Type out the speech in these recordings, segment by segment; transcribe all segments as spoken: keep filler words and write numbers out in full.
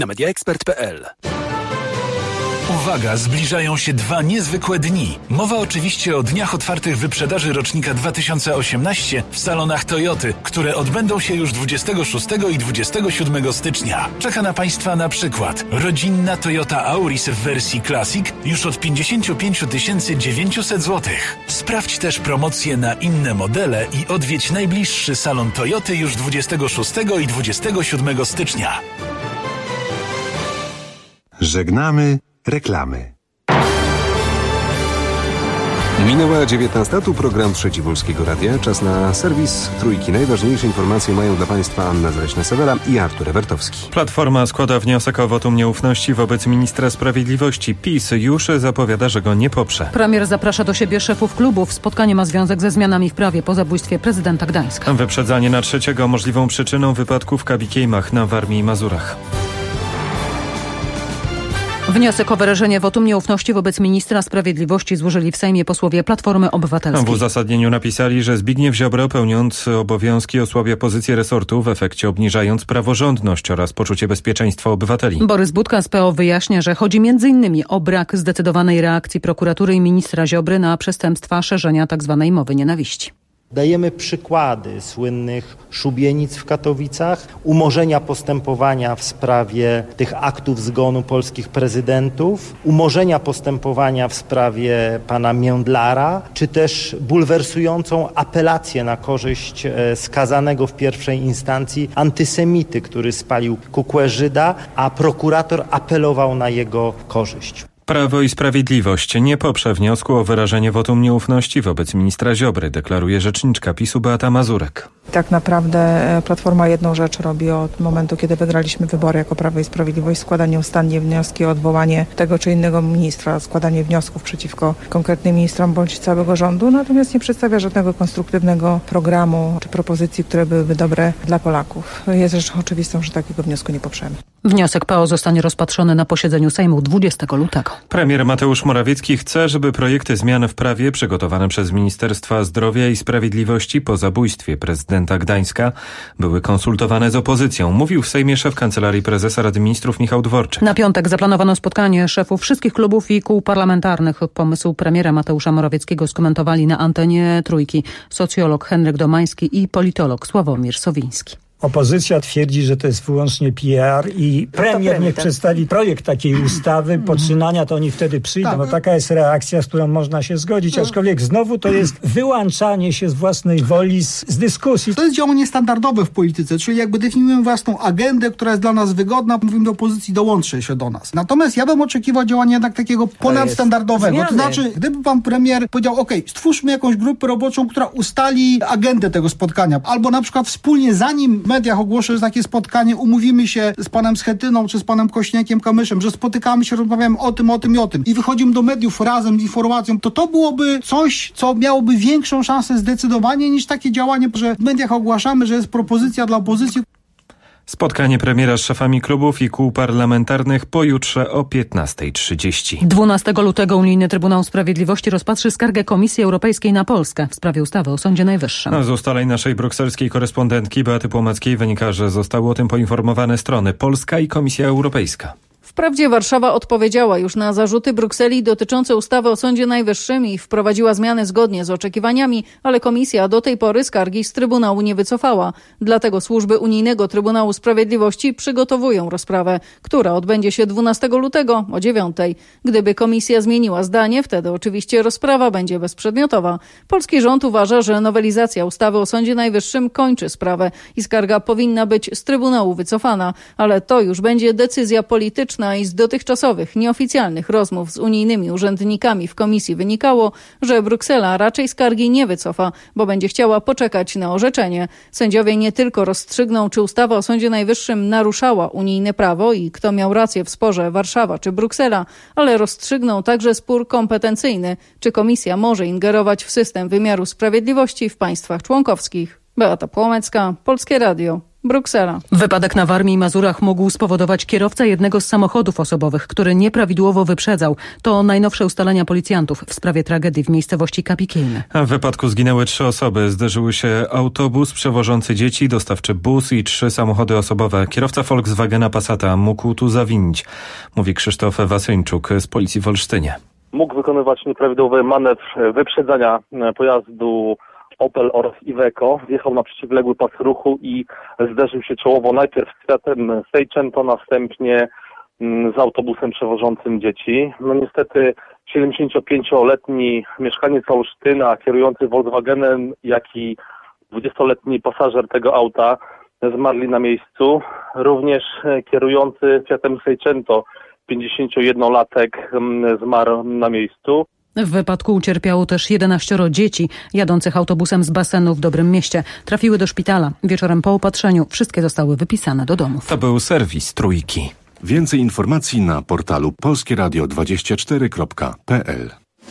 na mediaexpert kropka p l. Uwaga, zbliżają się dwa niezwykłe dni. Mowa oczywiście o dniach otwartych wyprzedaży rocznika dwa tysiące osiemnaście w salonach Toyoty, które odbędą się już dwudziestego szóstego i dwudziestego siódmego stycznia. Czeka na Państwa na przykład rodzinna Toyota Auris w wersji Classic już od pięćdziesiąt pięć tysięcy dziewięćset złotych. Sprawdź też promocje na inne modele i odwiedź najbliższy salon Toyoty już dwudziestego szóstego i dwudziestego siódmego stycznia. Żegnamy reklamy. Minęła dziewiętnasta, tu program Trzeci Polskiego Radia. Czas na serwis Trójki. Najważniejsze informacje mają dla Państwa Anna Zaleśna-Sewela i Artur Ewertowski. Platforma składa wniosek o wotum nieufności wobec ministra sprawiedliwości. PiS już zapowiada, że go nie poprze. Premier zaprasza do siebie szefów klubów. Spotkanie ma związek ze zmianami w prawie po zabójstwie prezydenta Gdańska. Wyprzedzanie na trzeciego możliwą przyczyną wypadku w Kabikejmach na Warmii i Mazurach. Wniosek o wyrażenie wotum nieufności wobec ministra sprawiedliwości złożyli w Sejmie posłowie Platformy Obywatelskiej. W uzasadnieniu napisali, że Zbigniew Ziobro, pełniąc obowiązki, osłabia pozycję resortu, w efekcie obniżając praworządność oraz poczucie bezpieczeństwa obywateli. Borys Budka z P O wyjaśnia, że chodzi między innymi o brak zdecydowanej reakcji prokuratury i ministra Ziobry na przestępstwa szerzenia tzw. mowy nienawiści. Dajemy przykłady słynnych szubienic w Katowicach, umorzenia postępowania w sprawie tych aktów zgonu polskich prezydentów, umorzenia postępowania w sprawie pana Międlara, czy też bulwersującą apelację na korzyść skazanego w pierwszej instancji antysemity, który spalił kukłę Żyda, a prokurator apelował na jego korzyść. Prawo i Sprawiedliwość nie poprze wniosku o wyrażenie wotum nieufności wobec ministra Ziobry, deklaruje rzeczniczka PiSu Beata Mazurek. Tak naprawdę Platforma jedną rzecz robi od momentu, kiedy wygraliśmy wybory jako Prawo i Sprawiedliwość, składa nieustannie wnioski o odwołanie tego czy innego ministra, składanie wniosków przeciwko konkretnym ministrom bądź całego rządu, natomiast nie przedstawia żadnego konstruktywnego programu czy propozycji, które byłyby dobre dla Polaków. Jest rzeczą oczywistą, że takiego wniosku nie poprzemy. Wniosek P O zostanie rozpatrzony na posiedzeniu Sejmu dwudziestego lutego. Premier Mateusz Morawiecki chce, żeby projekty zmian w prawie przygotowane przez Ministerstwa Zdrowia i Sprawiedliwości po zabójstwie prezydenta Gdańska były konsultowane z opozycją, mówił w Sejmie szef Kancelarii Prezesa Rady Ministrów Michał Dworczyk. Na piątek zaplanowano spotkanie szefów wszystkich klubów i kół parlamentarnych. Pomysł premiera Mateusza Morawieckiego skomentowali na antenie Trójki socjolog Henryk Domański i politolog Sławomir Sowiński. Opozycja twierdzi, że to jest wyłącznie P R i premier niech przedstawi projekt takiej ustawy, poczynania to oni wtedy przyjdą. No, taka jest reakcja, z którą można się zgodzić, aczkolwiek znowu to jest wyłączanie się z własnej woli z, z dyskusji. To jest działanie standardowe w polityce, czyli jakby definiujemy własną agendę, która jest dla nas wygodna, mówimy do opozycji, dołączy się do nas. Natomiast ja bym oczekiwał działania jednak takiego ponadstandardowego. To znaczy, gdyby pan premier powiedział, ok, stwórzmy jakąś grupę roboczą, która ustali agendę tego spotkania, albo na przykład wspólnie, zanim w mediach ogłoszę takie spotkanie, umówimy się z panem Schetyną czy z panem Kośniakiem-Kamyszem, że spotykamy się, rozmawiamy o tym, o tym i o tym i wychodzimy do mediów razem z informacją, to to byłoby coś, co miałoby większą szansę zdecydowanie niż takie działanie, że w mediach ogłaszamy, że jest propozycja dla opozycji. Spotkanie premiera z szefami klubów i kół parlamentarnych pojutrze o piętnasta trzydzieści. dwunastego lutego Unijny Trybunał Sprawiedliwości rozpatrzy skargę Komisji Europejskiej na Polskę w sprawie ustawy o Sądzie Najwyższym. Z ustaleń naszej brukselskiej korespondentki Beaty Płomeckiej wynika, że zostały o tym poinformowane strony Polska i Komisja Europejska. Wprawdzie Warszawa odpowiedziała już na zarzuty Brukseli dotyczące ustawy o Sądzie Najwyższym i wprowadziła zmiany zgodnie z oczekiwaniami, ale Komisja do tej pory skargi z Trybunału nie wycofała. Dlatego służby Unijnego Trybunału Sprawiedliwości przygotowują rozprawę, która odbędzie się dwunastego lutego o dziewiątej. Gdyby Komisja zmieniła zdanie, wtedy oczywiście rozprawa będzie bezprzedmiotowa. Polski rząd uważa, że nowelizacja ustawy o Sądzie Najwyższym kończy sprawę i skarga powinna być z Trybunału wycofana, ale to już będzie decyzja polityczna i z dotychczasowych, nieoficjalnych rozmów z unijnymi urzędnikami w komisji wynikało, że Bruksela raczej skargi nie wycofa, bo będzie chciała poczekać na orzeczenie. Sędziowie nie tylko rozstrzygną, czy ustawa o Sądzie Najwyższym naruszała unijne prawo i kto miał rację w sporze Warszawa czy Bruksela, ale rozstrzygną także spór kompetencyjny, czy komisja może ingerować w system wymiaru sprawiedliwości w państwach członkowskich. Beata Płomecka, Polskie Radio. Bruksela. Wypadek na Warmii i Mazurach mógł spowodować kierowca jednego z samochodów osobowych, który nieprawidłowo wyprzedzał. To najnowsze ustalenia policjantów w sprawie tragedii w miejscowości Kapikilne. W wypadku zginęły trzy osoby. Zderzyły się autobus przewożący dzieci, dostawczy bus i trzy samochody osobowe. Kierowca Volkswagena Passata mógł tu zawinić, mówi Krzysztof Wasyńczuk z policji w Olsztynie. Mógł wykonywać nieprawidłowy manewr wyprzedzania pojazdu Opel oraz Iveco, wjechał na przeciwległy pas ruchu i zderzył się czołowo najpierw z Fiatem Seicento, następnie z autobusem przewożącym dzieci. No niestety siedemdziesięciopięcioletni mieszkaniec Olsztyna, kierujący Volkswagenem, jak i dwudziestoletni pasażer tego auta zmarli na miejscu. Również kierujący Fiatem Seicento, pięćdziesięciojednolatek, zmarł na miejscu. W wypadku ucierpiało też jedenaścioro dzieci jadących autobusem z basenu w Dobrym Mieście. Trafiły do szpitala. Wieczorem po opatrzeniu wszystkie zostały wypisane do domów. To był serwis Trójki. Więcej informacji na portalu polskie radio dwadzieścia cztery kropka p l.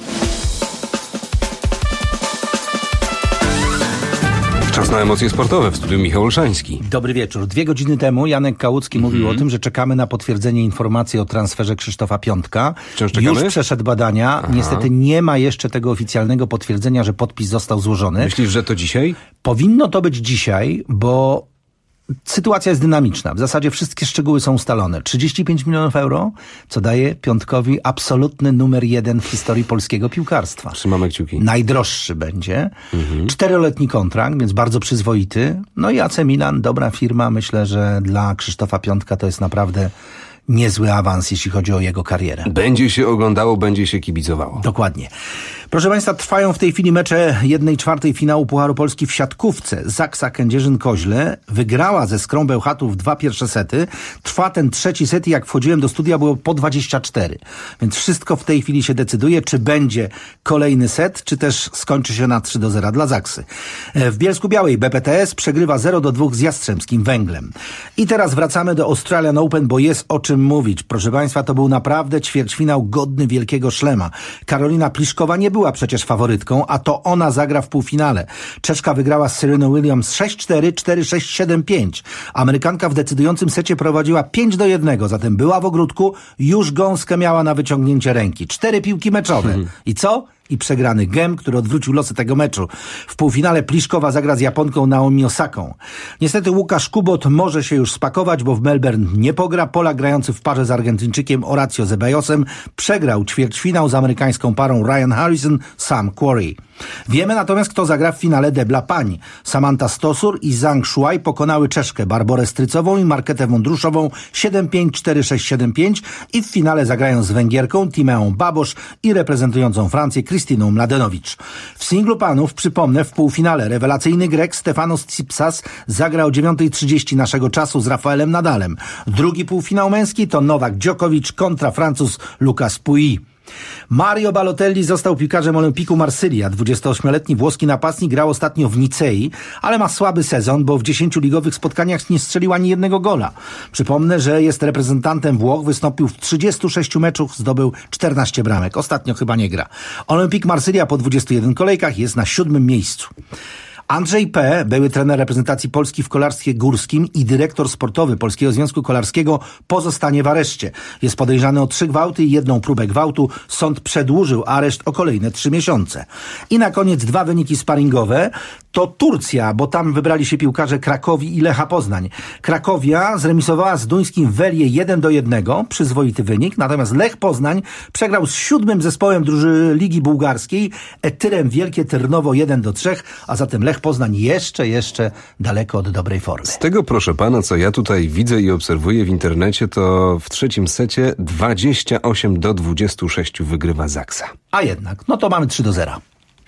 Czas na emocje sportowe. W studiu Michał Olszański. Dobry wieczór. Dwie godziny temu Janek Kałucki mm-hmm. mówił o tym, że czekamy na potwierdzenie informacji o transferze Krzysztofa Piątka. Wciąż czekamy? Już przeszedł badania. Aha. Niestety nie ma jeszcze tego oficjalnego potwierdzenia, że podpis został złożony. Myślisz, że to dzisiaj? Powinno to być dzisiaj, bo sytuacja jest dynamiczna. W zasadzie wszystkie szczegóły są ustalone. trzydzieści pięć milionów euro, co daje Piątkowi absolutny numer jeden w historii polskiego piłkarstwa. Trzymamy kciuki. Najdroższy będzie. Mhm. Czteroletni kontrakt, więc bardzo przyzwoity. No i A C Milan, dobra firma. Myślę, że dla Krzysztofa Piątka to jest naprawdę niezły awans, jeśli chodzi o jego karierę. Będzie się oglądało, będzie się kibicowało. Dokładnie. Proszę Państwa, trwają w tej chwili mecze jednej czwartej finału Pucharu Polski w siatkówce. Zaksa Kędzierzyn-Koźle wygrała ze Skrą Bełchatów dwa pierwsze sety. Trwa ten trzeci set i jak wchodziłem do studia było po dwadzieścia cztery. Więc wszystko w tej chwili się decyduje, czy będzie kolejny set, czy też skończy się na trzy do zera dla Zaksy. W Bielsku-Białej B P T S przegrywa zero do dwóch z Jastrzębskim Węglem. I teraz wracamy do Australian Open, bo jest o czym mówić. Proszę Państwa, to był naprawdę ćwierćfinał godny wielkiego szlema. Karolina Pliszkowa nie była przecież faworytką, a to ona zagra w półfinale. Czeszka wygrała z Sereną Williams sześć cztery, cztery sześć, siedem pięć. Amerykanka w decydującym secie prowadziła pięć do jednego, zatem była w ogródku, już gąskę miała na wyciągnięcie ręki. Cztery piłki meczowe. I co? I przegrany gem, który odwrócił losy tego meczu. W półfinale Pliszkowa zagra z Japonką Naomi Osaką. Niestety Łukasz Kubot może się już spakować, bo w Melbourne nie pogra. Polak grający w parze z Argentyńczykiem Horacio Zebajosem przegrał ćwierćfinał z amerykańską parą Ryan Harrison, Sam Querrey. Wiemy natomiast, kto zagra w finale debla pań. Samantha Stosur i Zhang Shuai pokonały Czeszkę Barborę Strycową i Marketę Wądruszową siedem pięć, cztery sześć, siedem pięć i w finale zagrają z Węgierką Timeą Babosz i reprezentującą Francję Krystyną Mladenowicz. W singlu panów, przypomnę, w półfinale rewelacyjny Grek Stefanos Tsitsipas zagra o dziewiąta trzydzieści naszego czasu z Rafaelem Nadalem. Drugi półfinał męski to Nowak Djokovic kontra Francuz Lucas Pouille. Mario Balotelli został piłkarzem Olympiku Marsylia. dwudziestoośmioletni włoski napastnik grał ostatnio w Nicei, ale ma słaby sezon, bo w dziesięciu ligowych spotkaniach nie strzelił ani jednego gola. Przypomnę, że jest reprezentantem Włoch, wystąpił w trzydziestu sześciu meczach, zdobył czternaście bramek. Ostatnio chyba nie gra. Olympik Marsylia po dwudziestu jeden kolejkach jest na siódmym miejscu. Andrzej P., były trener reprezentacji Polski w kolarstwie górskim i dyrektor sportowy Polskiego Związku Kolarskiego, pozostanie w areszcie. Jest podejrzany o trzy gwałty i jedną próbę gwałtu. Sąd przedłużył areszt o kolejne trzy miesiące. I na koniec dwa wyniki sparingowe. To Turcja, bo tam wybrali się piłkarze Krakowi i Lecha Poznań. Krakowia zremisowała z duńskim Welie jeden do jednego, przyzwoity wynik, natomiast Lech Poznań przegrał z siódmym zespołem drużyny Ligi Bułgarskiej, Etyrem Wielkie Tyrnowo jeden do trzech, a zatem Lech Poznań jeszcze, jeszcze daleko od dobrej formy. Z tego, proszę pana, co ja tutaj widzę i obserwuję w internecie, to w trzecim secie dwadzieścia osiem do dwudziestu sześciu wygrywa Zaksa. A jednak, no to mamy trzy do zera.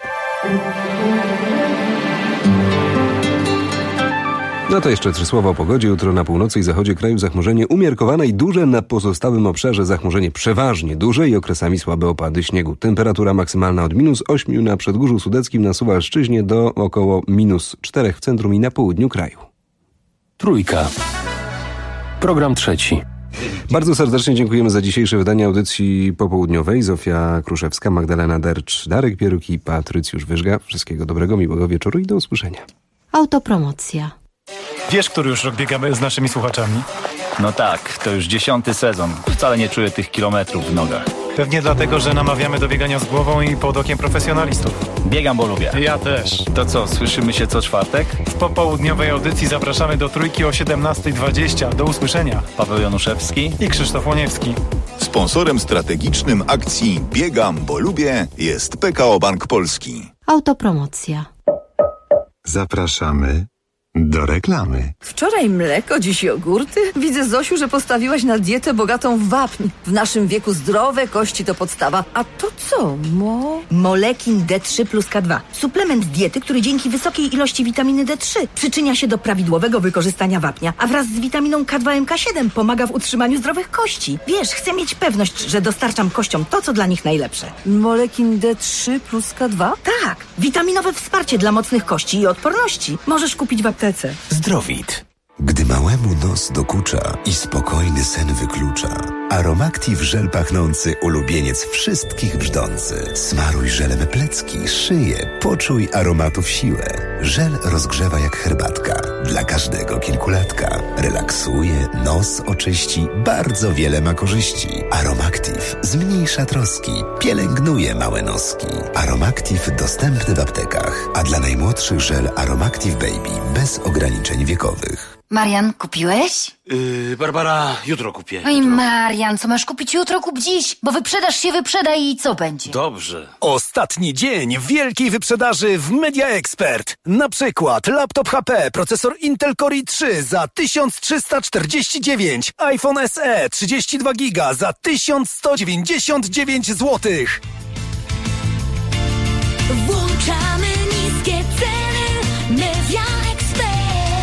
No to jeszcze trzy słowa o pogodzie. Jutro na północy i zachodzie kraju zachmurzenie umiarkowane i duże, na pozostałym obszarze zachmurzenie przeważnie duże i okresami słabe opady śniegu. Temperatura maksymalna od minus ośmiu na Przedgórzu Sudeckim, na Suwalszczyźnie do około minus czterech w centrum i na południu kraju. Trójka. Program trzeci. Bardzo serdecznie dziękujemy za dzisiejsze wydanie audycji popołudniowej. Zofia Kruszewska, Magdalena Dercz, Darek Pieruk i Patrycjusz Wyżga. Wszystkiego dobrego, miłego wieczoru i do usłyszenia. Autopromocja. Wiesz, który już rok biegamy z naszymi słuchaczami? No tak, to już dziesiąty sezon. Wcale nie czuję tych kilometrów w nogach. Pewnie dlatego, że namawiamy do biegania z głową i pod okiem profesjonalistów. Biegam, bo lubię. Ja też. To co, słyszymy się co czwartek? W popołudniowej audycji zapraszamy do Trójki o siedemnasta dwadzieścia. Do usłyszenia. Paweł Januszewski i Krzysztof Łoniewski. Sponsorem strategicznym akcji Biegam, bo lubię jest P K O Bank Polski. Autopromocja. Zapraszamy do reklamy. Wczoraj mleko, dziś jogurty. Widzę, Zosiu, że postawiłaś na dietę bogatą w wapń. W naszym wieku zdrowe kości to podstawa. A to co, mo? Molekin D trzy plus K dwa. Suplement diety, który dzięki wysokiej ilości witaminy D trzy przyczynia się do prawidłowego wykorzystania wapnia, a wraz z witaminą K dwa M K siedem pomaga w utrzymaniu zdrowych kości. Wiesz, chcę mieć pewność, że dostarczam kościom to, co dla nich najlepsze. Molekin D trzy plus K dwa? Tak. Witaminowe wsparcie dla mocnych kości i odporności. Możesz kupić w aptece. Zdrowit. Gdy małemu nos dokucza i spokojny sen wyklucza, Aromactive żel pachnący ulubieniec wszystkich brzdący. Smaruj żelem plecki, szyję, poczuj aromatów siłę. Żel rozgrzewa jak herbatka, dla każdego kilkulatka. Relaksuje, nos oczyści, bardzo wiele ma korzyści. Aromactive zmniejsza troski, pielęgnuje małe noski. Aromactive dostępny w aptekach, a dla najmłodszych żel Aromactive Baby bez ograniczeń wiekowych. Marian, kupiłeś? Yy, Barbara, jutro kupię. Oj, Marian, co masz kupić jutro, kup dziś, bo wyprzedaż się wyprzeda i co będzie? Dobrze. Ostatni dzień wielkiej wyprzedaży w Media Expert. Na przykład laptop H P, procesor Intel Core i trzy za tysiąc trzysta czterdzieści dziewięć, iPhone S E trzydzieści dwa giga za tysiąc sto dziewięćdziesiąt dziewięć złotych. Włączamy niskie ceny, Media Expert.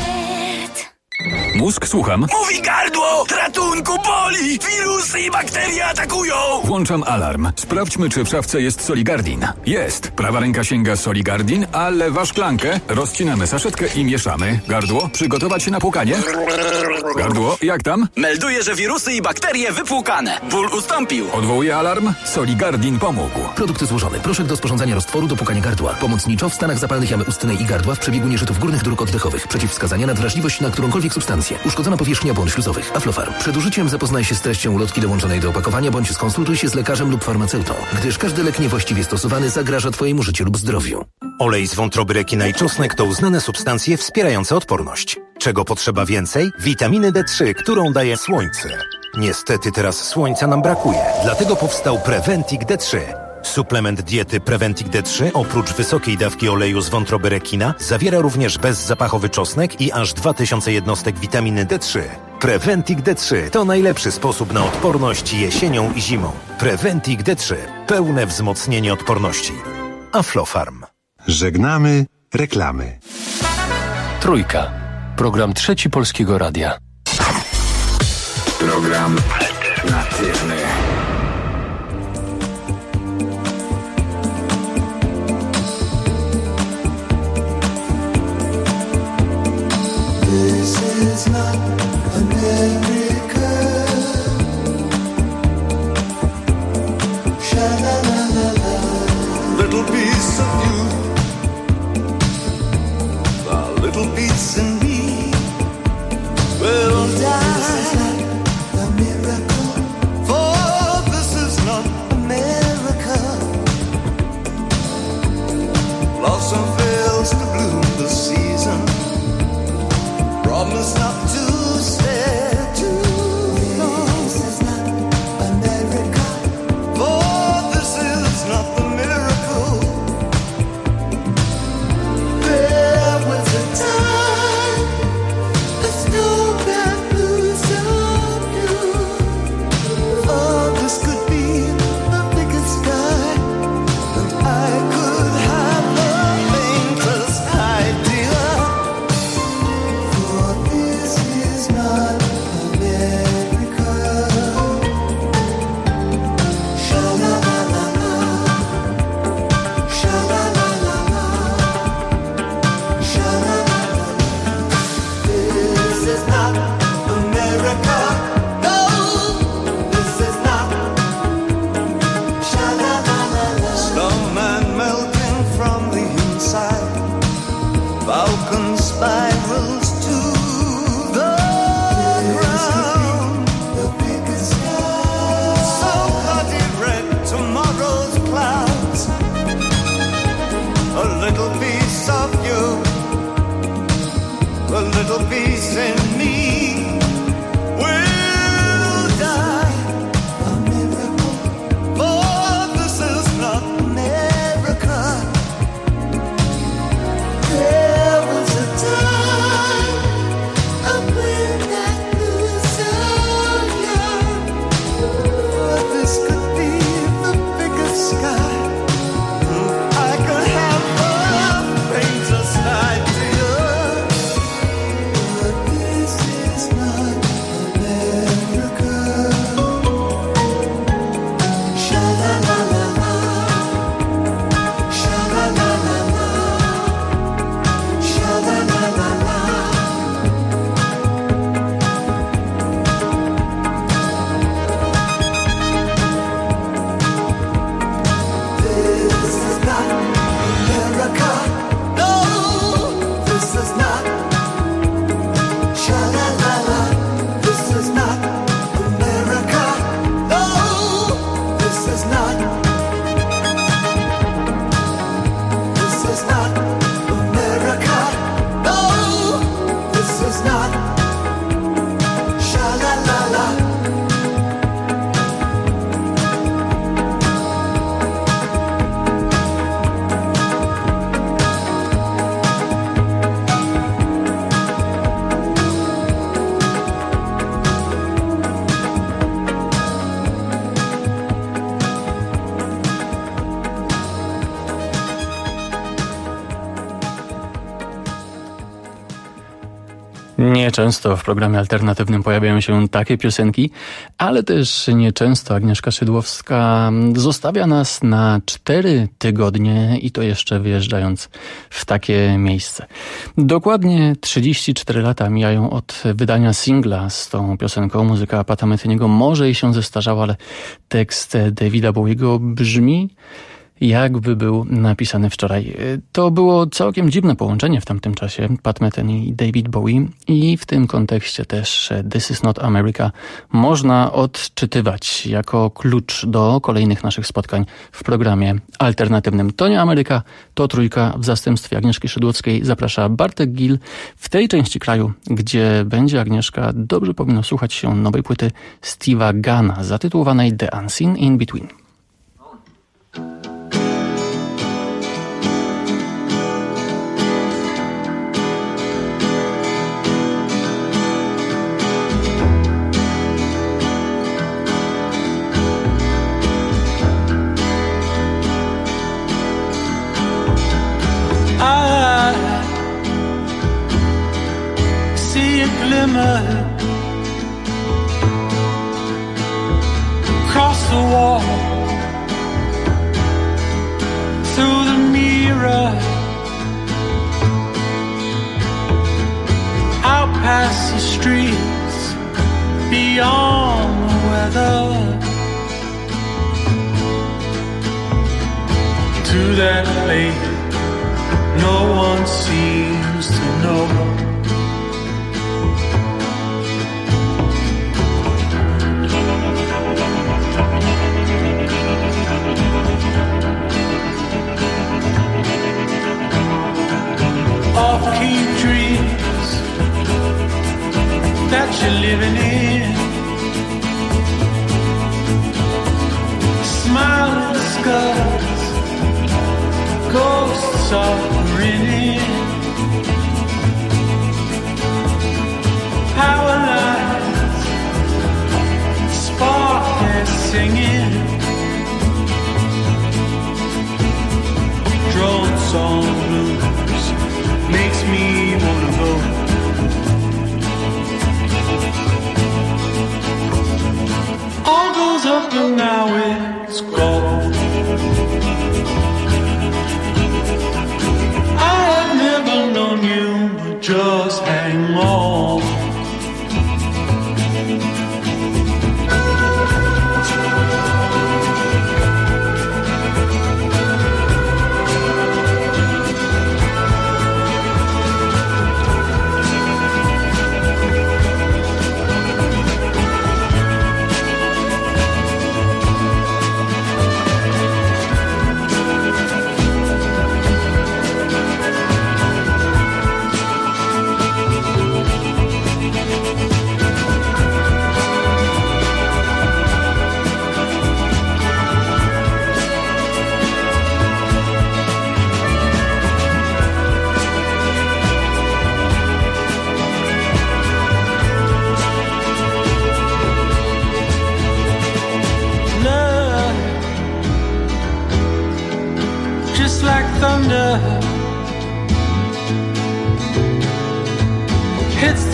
Mózg, słucham. Mówi gardło! Ratunku, boli! Wirusy i bakterie atakują! Włączam alarm. Sprawdźmy, czy w szafce jest Soligardin. Jest. Prawa ręka sięga Soligardin, a lewa szklankę. Rozcinamy saszetkę i mieszamy. Gardło, przygotować się na płukanie. Gardło, jak tam? Melduję, że wirusy i bakterie wypłukane. Ból ustąpił. Odwołuję alarm. Soligardin pomógł. Produkt złożony. Proszek do sporządzania roztworu do płukania gardła. Pomocniczo w stanach zapalnych jamy ustnej i gardła w przebiegu nieżytów górnych dróg oddechowych. Przeciwwskazania na wrażliwość na którąkolwiek substancję. Uszkodzona powierzchnia błon śluzowych. Aflofarm. Przed użyciem zapoznaj się z treścią ulotki dołączonej do opakowania bądź skonsultuj się z lekarzem lub farmaceutą, gdyż każdy lek niewłaściwie stosowany zagraża Twojemu życiu lub zdrowiu. Olej z wątroby rekina i czosnek to uznane substancje wspierające odporność. Czego potrzeba więcej? Witaminy D trzy, którą daje słońce. Niestety teraz słońca nam brakuje, dlatego powstał Preventic D trzy. Suplement diety Preventic D trzy oprócz wysokiej dawki oleju z wątroby rekina zawiera również bezzapachowy czosnek i aż dwa tysiące jednostek witaminy D trzy. Preventic D trzy to najlepszy sposób na odporność jesienią i zimą. Preventic D trzy. Pełne wzmocnienie odporności. Aflofarm. Żegnamy reklamy. Trójka. Program Trzeci Polskiego Radia. Program alternatywny. This is not America. Sha-la-la-la-la. Little piece of you, a little piece in me will die. This is not a miracle, for this is not America. Blossom fails to bloom this season. Promise not to stay too long. This is not America, for this is not the miracle. little piece of you, a little piece in me will die. A miracle, oh, this is not America. There was a time up in that blue zone, oh, this could be the biggest sky. I could have a faintest idea, but this is not America. Sha la la la la, sha la la la la, sha la la la la. This is not America. No, this is not. Sha la la la. This is not America. No, this is not. This is not America. No, this is not. Sha la la la. Nieczęsto w programie alternatywnym pojawiają się takie piosenki, ale też nieczęsto Agnieszka Szydłowska zostawia nas na cztery tygodnie i to jeszcze wyjeżdżając w takie miejsce. Dokładnie trzydzieści cztery lata mijają od wydania singla z tą piosenką. Muzyka Pata Metyniego może i się zestarzała, ale tekst Davida Bowiego brzmi jakby był napisany wczoraj. To było całkiem dziwne połączenie w tamtym czasie, Pat Metheny i David Bowie, i w tym kontekście też This is not America można odczytywać jako klucz do kolejnych naszych spotkań w programie alternatywnym. To nie Ameryka, to Trójka. W zastępstwie Agnieszki Szydłowskiej zaprasza Bartek Gil. W tej części kraju, gdzie będzie Agnieszka, dobrze powinno słuchać się nowej płyty Steve'a Gana zatytułowanej The Unseen in Between. I see a glimmer across the wall, through the mirror, out past the streets, beyond the weather, to that place no one seems to know. Off-key dreams that you're living in, smiling skulls, ghosts of grinning, power lines, spark and singing, drone song blues makes me wanna go. All goes up and now it's gone. I've never known you, but just hang on.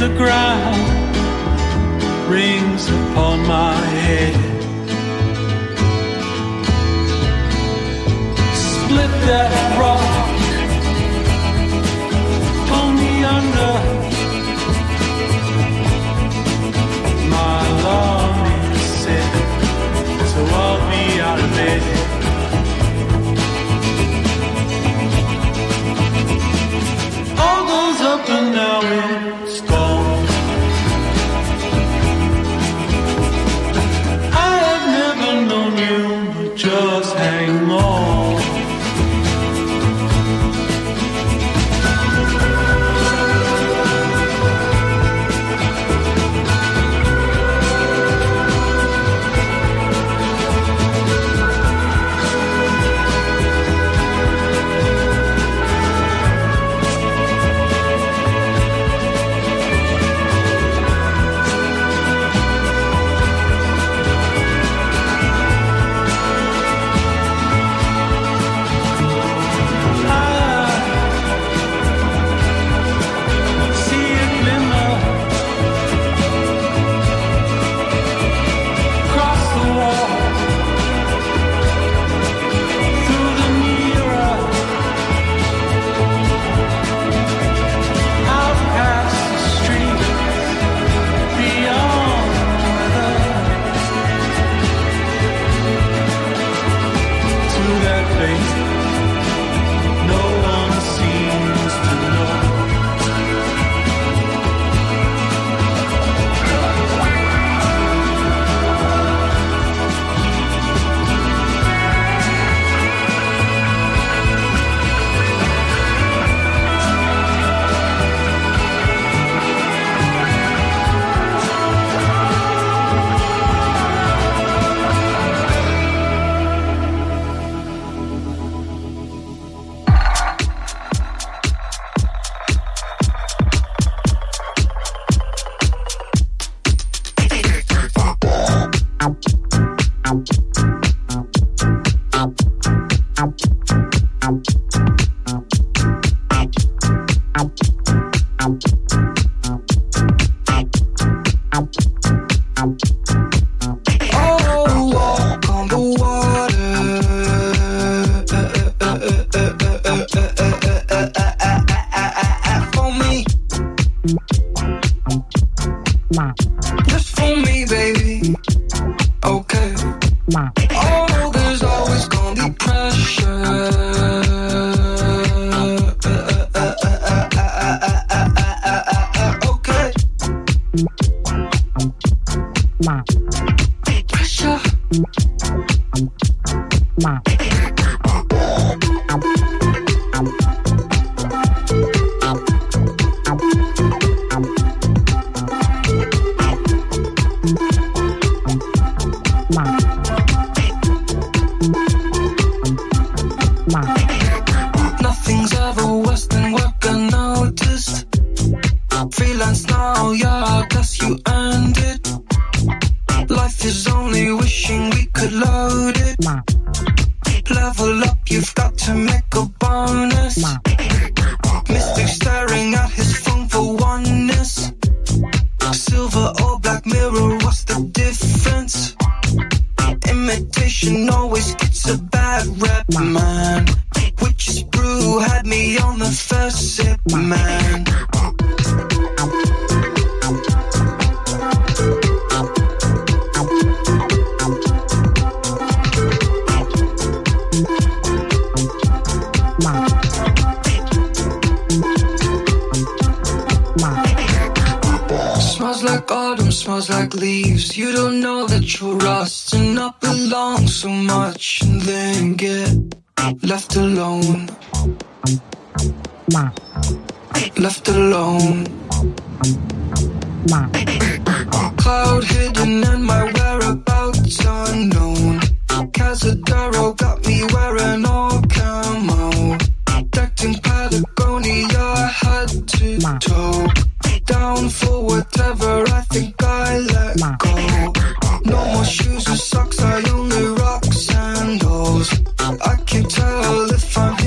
the ground rings upon my head. Split that rock, pull me under. My alarm is set, so I'll be out of bed. All goes up and now it's gone. I have never known you, but just hang on.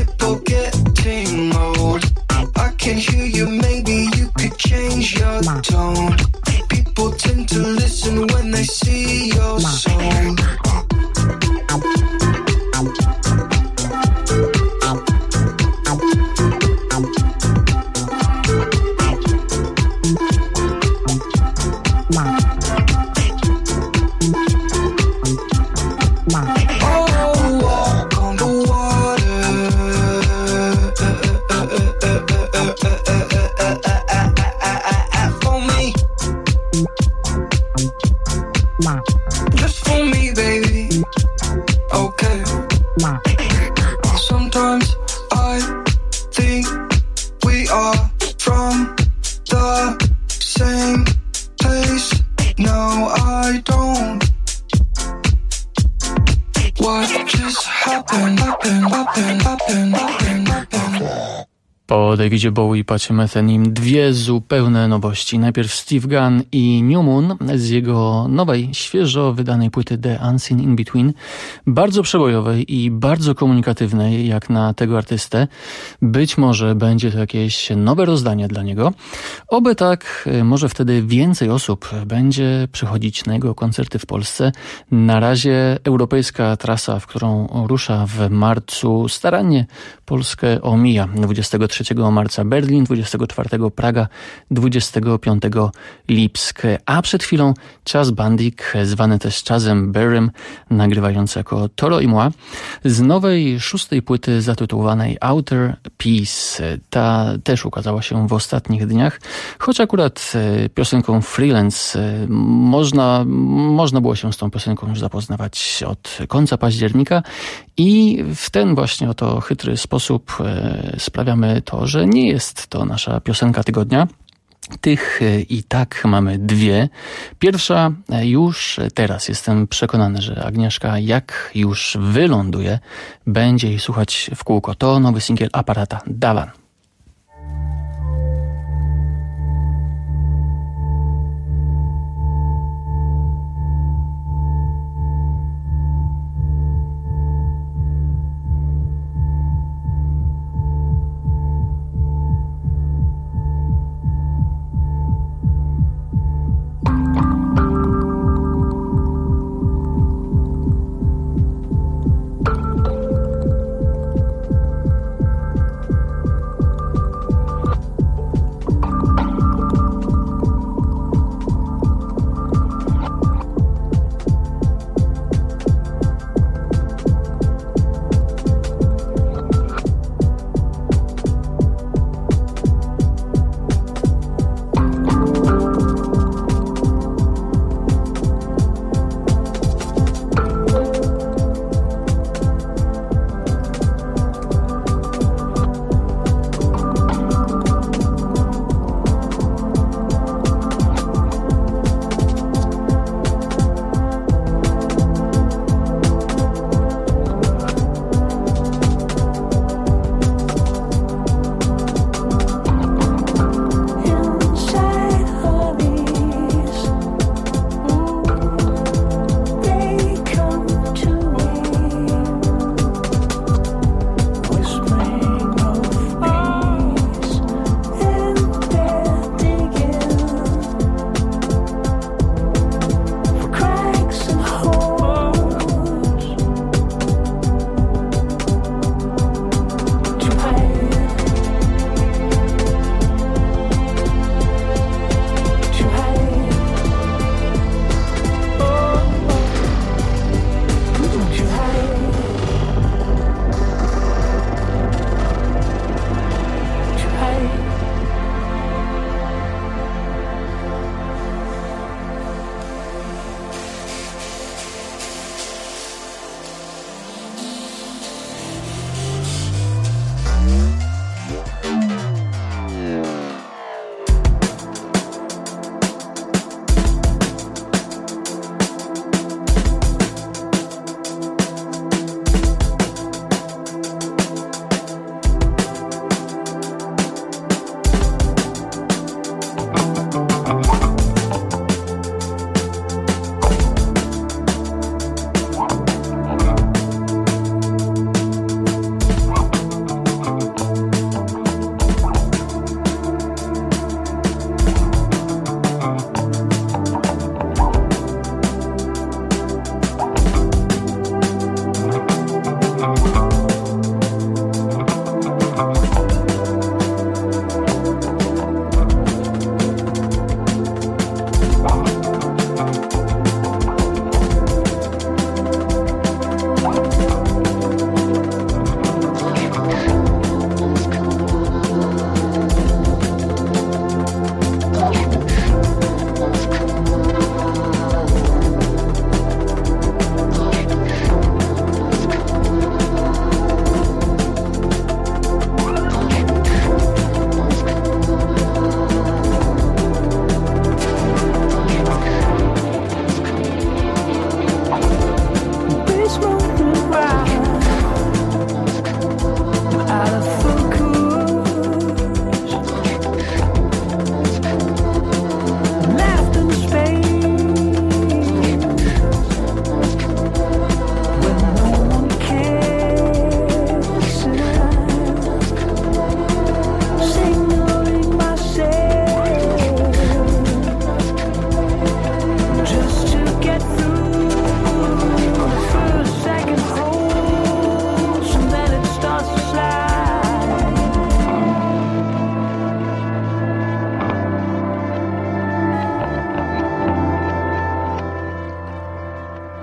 Maybe you could change your tone. soul. Po Davidzie Bowie i Pacie Methenim dwie zupełne nowości. Najpierw Steve Gunn i New Moon z jego nowej, świeżo wydanej płyty The Unseen In Between. Bardzo przebojowej i bardzo komunikatywnej jak na tego artystę. Być może będzie to jakieś nowe rozdanie dla niego. Oby tak, może wtedy więcej osób będzie przychodzić na jego koncerty w Polsce. Na razie europejska trasa, w którą rusza w marcu, starannie Polskę omija. dwudziestego trzeciego marca Berlin, dwudziestego czwartego Praga, dwudziestego piątego Lipsk. A przed chwilą Chaz Bandik, zwany też Chazem Berrym, nagrywający jako Toro i Moi, z nowej szóstej płyty zatytułowanej Outer Peace. Ta też ukazała się w ostatnich dniach, choć akurat piosenką Freelance można, można było się z tą piosenką już zapoznawać od końca października i w ten właśnie oto chytry sposób sprawiamy to, że nie jest to nasza piosenka tygodnia. Tych i tak mamy dwie. Pierwsza już teraz, jestem przekonany, że Agnieszka jak już wyląduje, będzie jej słuchać w kółko. To nowy singiel Aparata, Dawan.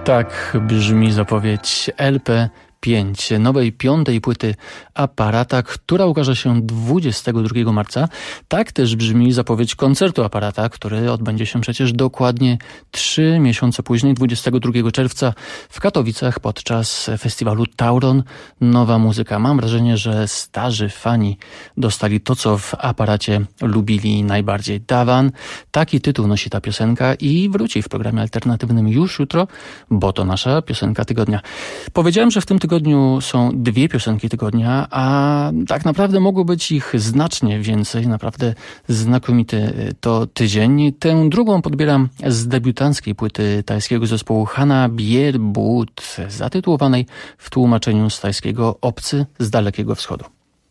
Tak brzmi zapowiedź L P pięć, nowej piątej płyty Aparata, która ukaże się dwudziestego drugiego marca. Tak też brzmi zapowiedź koncertu Aparata, który odbędzie się przecież dokładnie trzy miesiące później, dwudziestego drugiego czerwca w Katowicach podczas festiwalu Tauron. Nowa muzyka. Mam wrażenie, że starzy fani dostali to, co w Aparacie lubili najbardziej. Dawan, taki tytuł nosi ta piosenka i wróci w programie alternatywnym już jutro, bo to nasza piosenka tygodnia. Powiedziałem, że w tym tygodniu są dwie piosenki tygodnia, a tak naprawdę mogło być ich znacznie więcej. Naprawdę znakomity to tydzień. Tę drugą podbieram z debiutanckiej płyty tajskiego zespołu Hana Bier But, zatytułowanej w tłumaczeniu z tajskiego Obcy z Dalekiego Wschodu.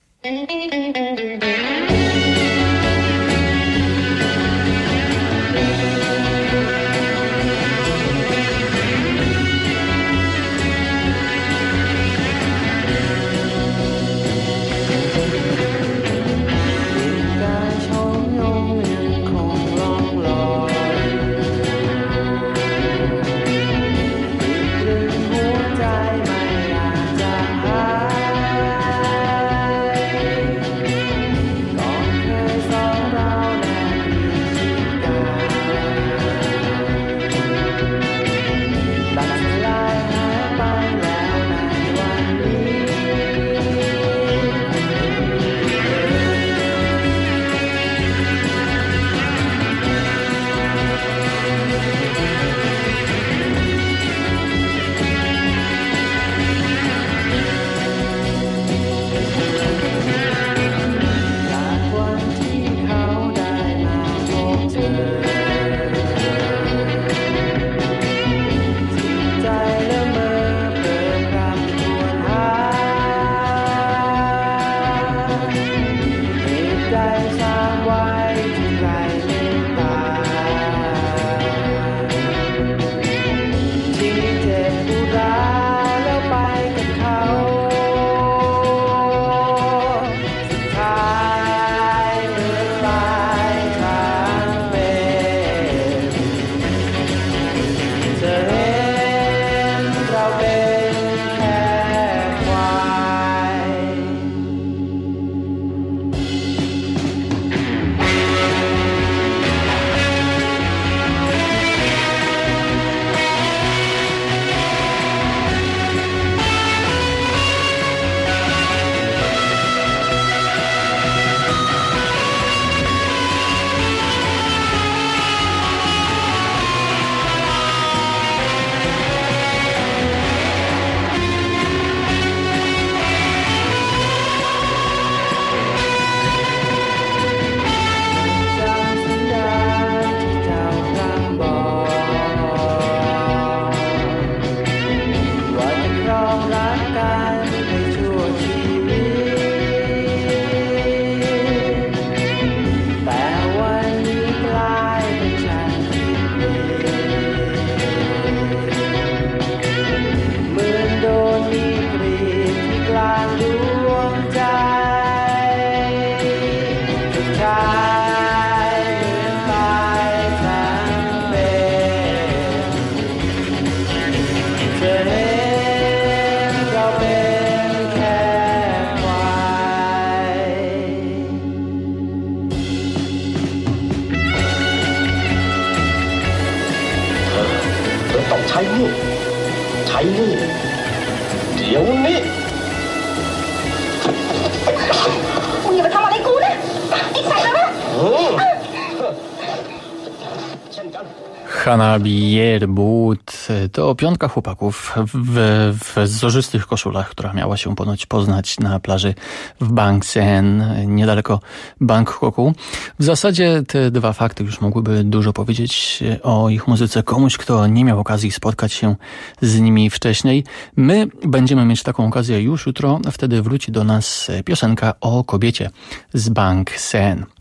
Hana Bier But to piątka chłopaków w, w zorzystych koszulach, która miała się ponoć poznać na plaży w Bang Sen, niedaleko Bangkoku. W zasadzie te dwa fakty już mogłyby dużo powiedzieć o ich muzyce komuś, kto nie miał okazji spotkać się z nimi wcześniej. My będziemy mieć taką okazję już jutro, wtedy wróci do nas piosenka o kobiecie z Bang Sen.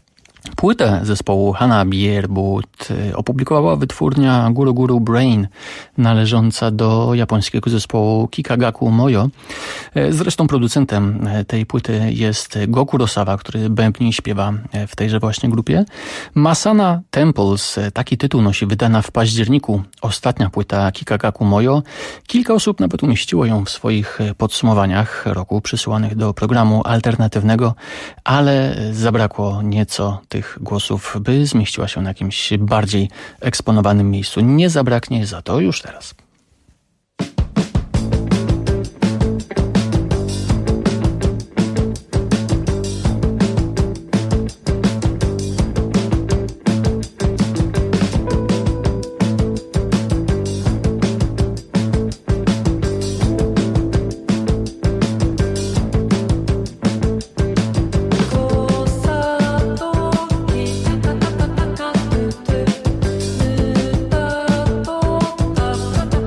Płytę zespołu Hana Bierbut opublikowała wytwórnia Guru Guru Brain, należąca do japońskiego zespołu Kikagaku Moyo. Zresztą producentem tej płyty jest Go Kurosawa, który bębni i śpiewa w tejże właśnie grupie. Masana Temples, taki tytuł nosi, wydana w październiku ostatnia płyta Kikagaku Moyo. Kilka osób nawet umieściło ją w swoich podsumowaniach roku przysyłanych do programu alternatywnego, ale zabrakło nieco tych głosów, by zmieściła się na jakimś bardziej eksponowanym miejscu. Nie zabraknie za to już teraz. Ta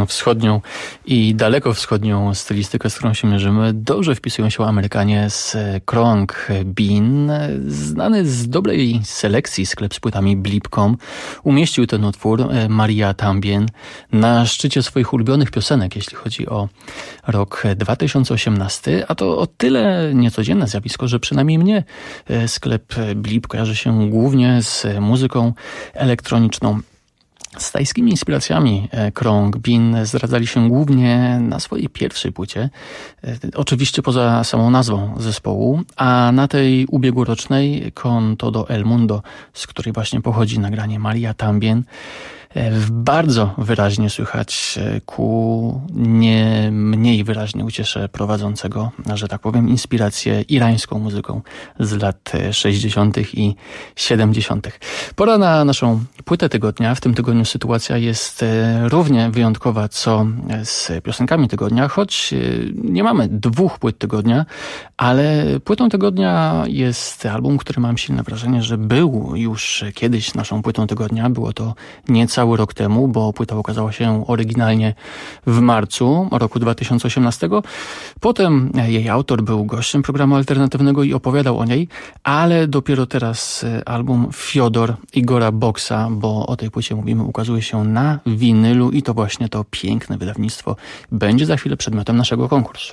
wschodnią i dalekowschodnią stylistykę, z którą się mierzymy, dobrze wpisują się Amerykanie z Krąg Bean. Znany z dobrej selekcji sklep z płytami Blip kropka com umieścił ten utwór Maria Tambien na szczycie swoich ulubionych piosenek, jeśli chodzi o rok dwa tysiące osiemnasty, a to o tyle niecodzienne zjawisko, że przynajmniej mnie sklep Blip kojarzy się głównie z muzyką elektroniczną. Z tajskimi inspiracjami Krąg Bean zdradzali się głównie na swojej pierwszej płycie, oczywiście poza samą nazwą zespołu, a na tej ubiegłorocznej Con Todo El Mundo, z której właśnie pochodzi nagranie Maria Tambien, bardzo wyraźnie słychać ku nie mniej wyraźnie uciesze prowadzącego, że tak powiem, inspirację irańską muzyką z lat sześćdziesiątych i siedemdziesiątych. Pora na naszą płytę tygodnia. W tym tygodniu sytuacja jest równie wyjątkowa co z piosenkami tygodnia, choć nie mamy dwóch płyt tygodnia, ale płytą tygodnia jest album, który mam silne wrażenie, że był już kiedyś naszą płytą tygodnia. Było to niecały rok temu, bo płyta ukazała się oryginalnie w marcu roku dwa tysiące osiemnastego. Potem jej autor był gościem programu alternatywnego i opowiadał o niej, ale dopiero teraz album Fiodor Igora Boksa, bo o tej płycie mówimy, ukazuje się na winylu i to właśnie to piękne wydawnictwo będzie za chwilę przedmiotem naszego konkursu.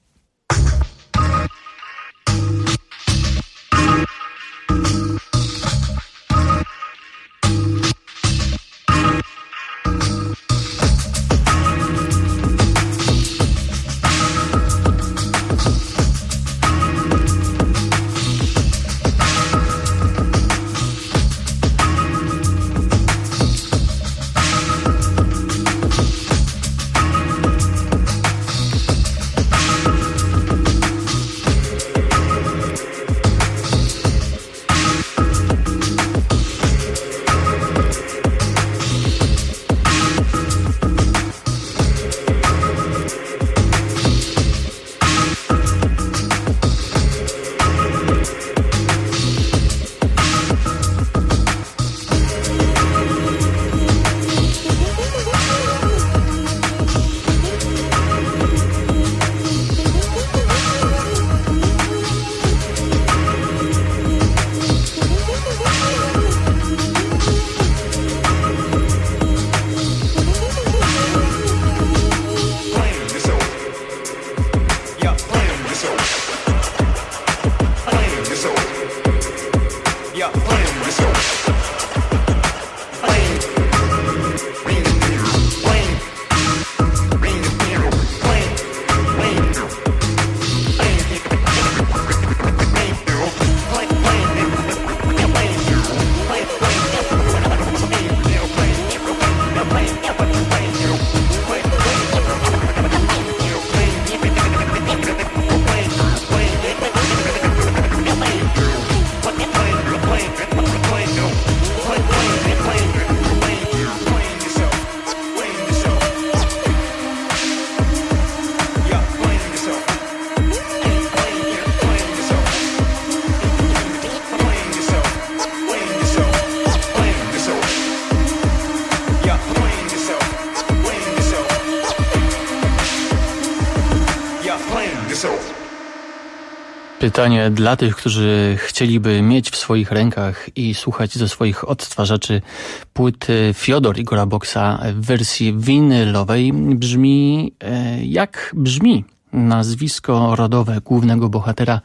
Pytanie dla tych, którzy chcieliby mieć w swoich rękach i słuchać ze swoich odtwarzaczy płyty Fiodor Igora Boksa w wersji winylowej brzmi jak brzmi nazwisko rodowe głównego bohatera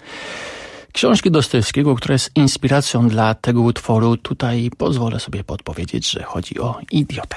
książki Dostojewskiego, która jest inspiracją dla tego utworu. Tutaj pozwolę sobie podpowiedzieć, że chodzi o idiotę.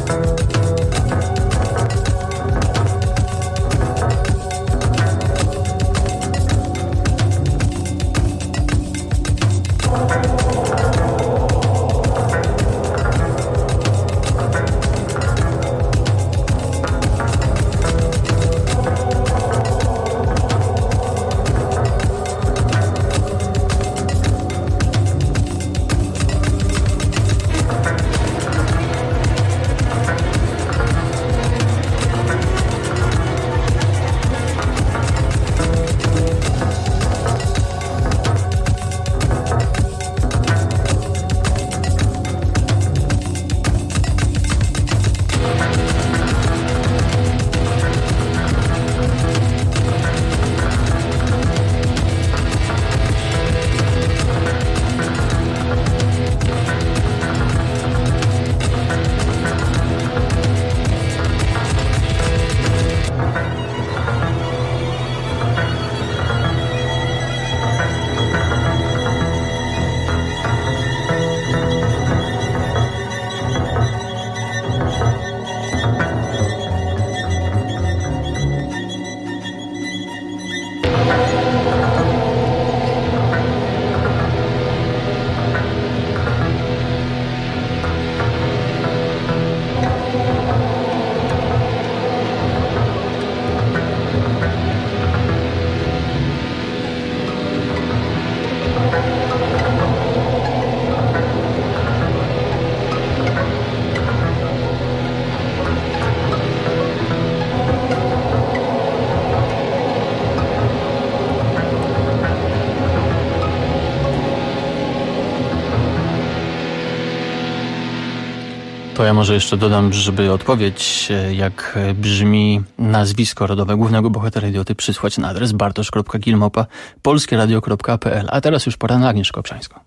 To ja może jeszcze dodam, żeby odpowiedź, jak brzmi nazwisko rodowe głównego bohatera Idioty, przysłać na adres bartosz kropka gil małpa polskieradio kropka p l. A teraz już pora na Agnieszkę Obszańską.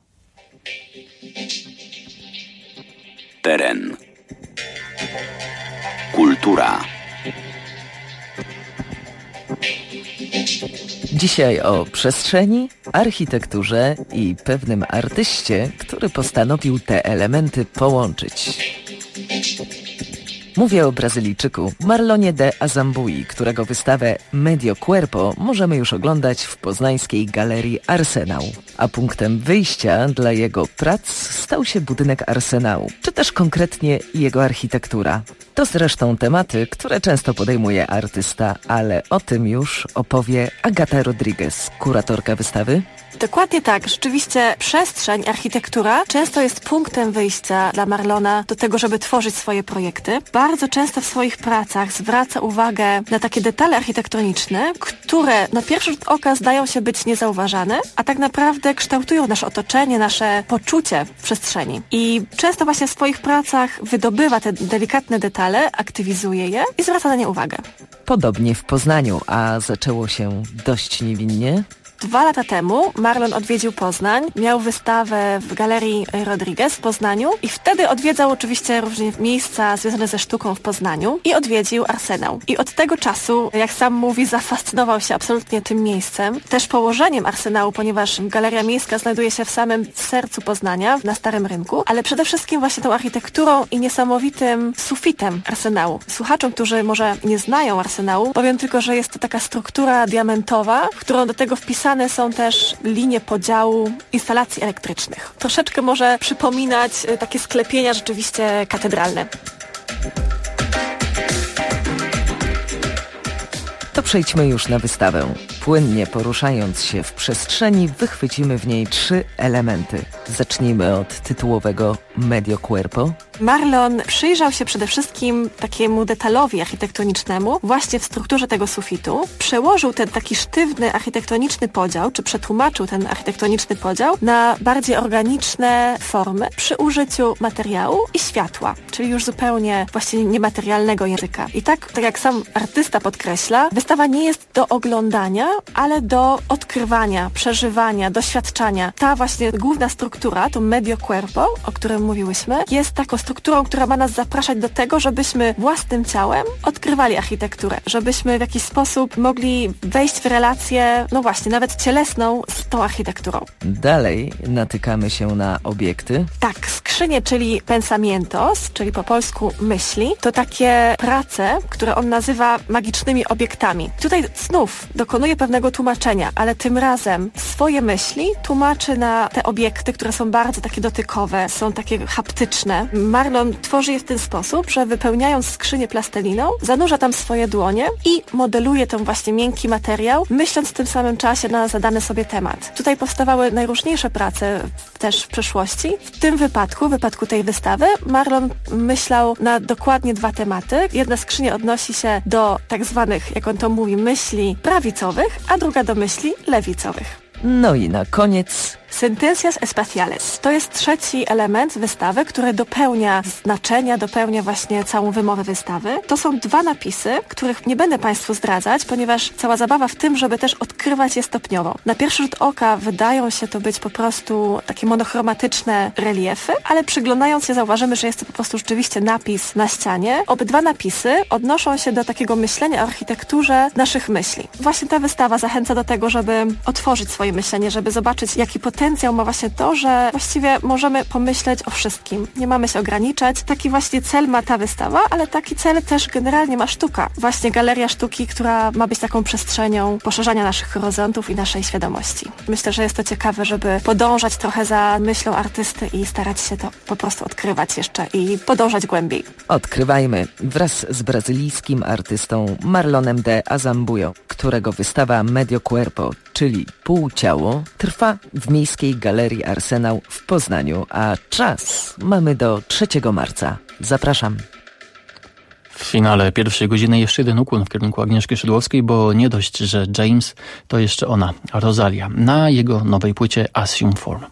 Teren. Kultura. Dzisiaj o przestrzeni, architekturze i pewnym artyście, który postanowił te elementy połączyć. Mówię o Brazylijczyku Marlonie de Azambui, którego wystawę Medio Cuerpo możemy już oglądać w poznańskiej galerii Arsenał. A punktem wyjścia dla jego prac stał się budynek Arsenału, czy też konkretnie jego architektura. To zresztą tematy, które często podejmuje artysta, ale o tym już opowie Agata Rodriguez, kuratorka wystawy. Dokładnie tak. Rzeczywiście przestrzeń, architektura często jest punktem wyjścia dla Marlona do tego, żeby tworzyć swoje projekty. Bardzo często w swoich pracach zwraca uwagę na takie detale architektoniczne, które na pierwszy rzut oka zdają się być niezauważane, a tak naprawdę kształtują nasze otoczenie, nasze poczucie w przestrzeni. I często właśnie w swoich pracach wydobywa te delikatne detale, aktywizuje je i zwraca na nie uwagę. Podobnie w Poznaniu, a zaczęło się dość niewinnie. Dwa lata temu Marlon odwiedził Poznań, miał wystawę w Galerii Rodriguez w Poznaniu i wtedy odwiedzał oczywiście różne miejsca związane ze sztuką w Poznaniu i odwiedził Arsenał. I od tego czasu, jak sam mówi, zafascynował się absolutnie tym miejscem, też położeniem Arsenału, ponieważ Galeria Miejska znajduje się w samym sercu Poznania, na Starym Rynku, ale przede wszystkim właśnie tą architekturą i niesamowitym sufitem Arsenału. Słuchaczom, którzy może nie znają Arsenału, powiem tylko, że jest to taka struktura diamentowa, w którą do tego wpisane są też linie podziału instalacji elektrycznych. Troszeczkę może przypominać takie sklepienia rzeczywiście katedralne. To przejdźmy już na wystawę. Płynnie poruszając się w przestrzeni, wychwycimy w niej trzy elementy. Zacznijmy od tytułowego Medio Cuerpo. Marlon przyjrzał się przede wszystkim takiemu detalowi architektonicznemu właśnie w strukturze tego sufitu. Przełożył ten taki sztywny architektoniczny podział, czy przetłumaczył ten architektoniczny podział na bardziej organiczne formy przy użyciu materiału i światła, czyli już zupełnie właściwie niematerialnego języka. I tak, tak jak sam artysta podkreśla, wystawa nie jest do oglądania, ale do odkrywania, przeżywania, doświadczania. Ta właśnie główna struktura, to Medio Cuerpo, o którym mówiłyśmy, jest taką strukturą, która ma nas zapraszać do tego, żebyśmy własnym ciałem odkrywali architekturę, żebyśmy w jakiś sposób mogli wejść w relację, no właśnie, nawet cielesną z tą architekturą. Dalej natykamy się na obiekty. Tak, skrzynie, czyli pensamientos, czyli po polsku myśli, to takie prace, które on nazywa magicznymi obiektami. Tutaj znów dokonuje pewnego tłumaczenia, ale tym razem swoje myśli tłumaczy na te obiekty, które są bardzo takie dotykowe, są takie haptyczne. Marlon tworzy je w ten sposób, że wypełniając skrzynię plasteliną, zanurza tam swoje dłonie i modeluje ten właśnie miękki materiał, myśląc w tym samym czasie na zadany sobie temat. Tutaj powstawały najróżniejsze prace też w przeszłości. W tym wypadku, w wypadku tej wystawy, Marlon myślał na dokładnie dwa tematy. Jedna skrzynia odnosi się do tak zwanych, jak on to mówi, myśli prawicowych, a druga do myśli lewicowych. No i na koniec Sentencias espaciales. To jest trzeci element wystawy, który dopełnia znaczenia, dopełnia właśnie całą wymowę wystawy. To są dwa napisy, których nie będę Państwu zdradzać, ponieważ cała zabawa w tym, żeby też odkrywać je stopniowo. Na pierwszy rzut oka wydają się to być po prostu takie monochromatyczne reliefy, ale przyglądając się zauważymy, że jest to po prostu rzeczywiście napis na ścianie. Obydwa napisy odnoszą się do takiego myślenia o architekturze naszych myśli. Właśnie ta wystawa zachęca do tego, żeby otworzyć swoje myślenie, żeby zobaczyć, jaki potencjał ma właśnie to, że właściwie możemy pomyśleć o wszystkim. Nie mamy się ograniczać. Taki właśnie cel ma ta wystawa, ale taki cel też generalnie ma sztuka. Właśnie Galeria Sztuki, która ma być taką przestrzenią poszerzania naszych horyzontów i naszej świadomości. Myślę, że jest to ciekawe, żeby podążać trochę za myślą artysty i starać się to po prostu odkrywać jeszcze i podążać głębiej. Odkrywajmy wraz z brazylijskim artystą Marlonem de Azambujo, którego wystawa Medio Cuerpo, czyli Półciało, trwa w Miejskiej Galerii Arsenał w Poznaniu, a czas mamy do trzeciego marca. Zapraszam. W finale pierwszej godziny jeszcze jeden ukłon w kierunku Agnieszki Szydłowskiej, bo nie dość, że James, to jeszcze ona, Rosalia, na jego nowej płycie Assume Form.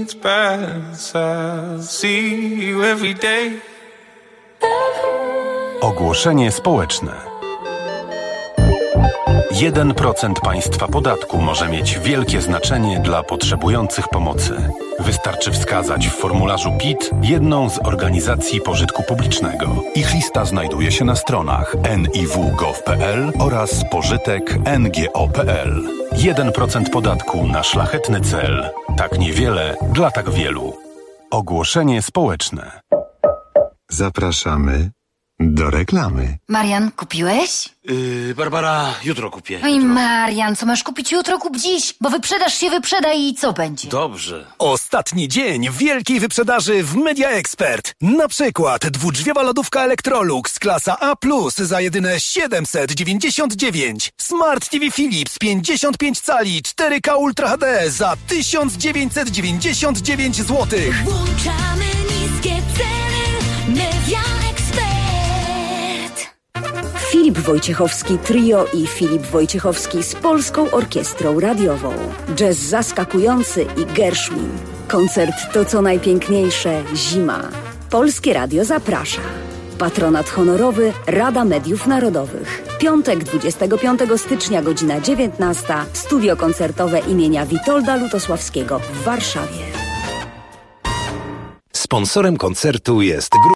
See you every day. Ogłoszenie społeczne. jeden procent państwa podatku może mieć wielkie znaczenie dla potrzebujących pomocy. Wystarczy wskazać w formularzu P I T jedną z organizacji pożytku publicznego. Ich lista znajduje się na stronach en i w kropka gov kropka pe el oraz pożytek kropka en ge o kropka pe el. jeden procent podatku na szlachetny cel. Tak niewiele dla tak wielu. Ogłoszenie społeczne. Zapraszamy do reklamy. Marian, kupiłeś? Yy, Barbara, jutro kupię. Oj, Marian, co masz kupić jutro, kup dziś, bo wyprzedaż się wyprzeda i co będzie? Dobrze. Ostatni dzień wielkiej wyprzedaży w Media Expert. Na przykład dwudrzwiowa lodówka Electrolux klasa A plus za jedyne siedemset dziewięćdziesiąt dziewięć. Smart T V Philips pięćdziesiąt pięć cali cztery K Ultra H D za tysiąc dziewięćset dziewięćdziesiąt dziewięć złotych. Włączamy niskie ceny. Media Expert. Filip Wojciechowski Trio i Filip Wojciechowski z Polską Orkiestrą Radiową. Jazz zaskakujący i Gershwin. Koncert to co najpiękniejsze zima. Polskie Radio zaprasza. Patronat honorowy Rada Mediów Narodowych. Piątek dwudziestego piątego stycznia, godzina dziewiętnasta. Studio koncertowe imienia Witolda Lutosławskiego w Warszawie. Sponsorem koncertu jest